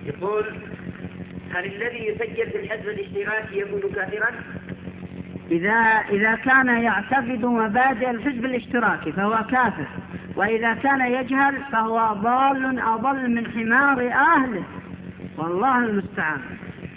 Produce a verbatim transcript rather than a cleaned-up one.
يقول: هل الذي يسجل في الحزب الاشتراكي يكون كافرا؟ إذا, إذا كان يعتقد مبادئ الحزب الاشتراكي فهو كافر، وإذا كان يجهل فهو ضال أضل من حمار أهله، والله المستعان.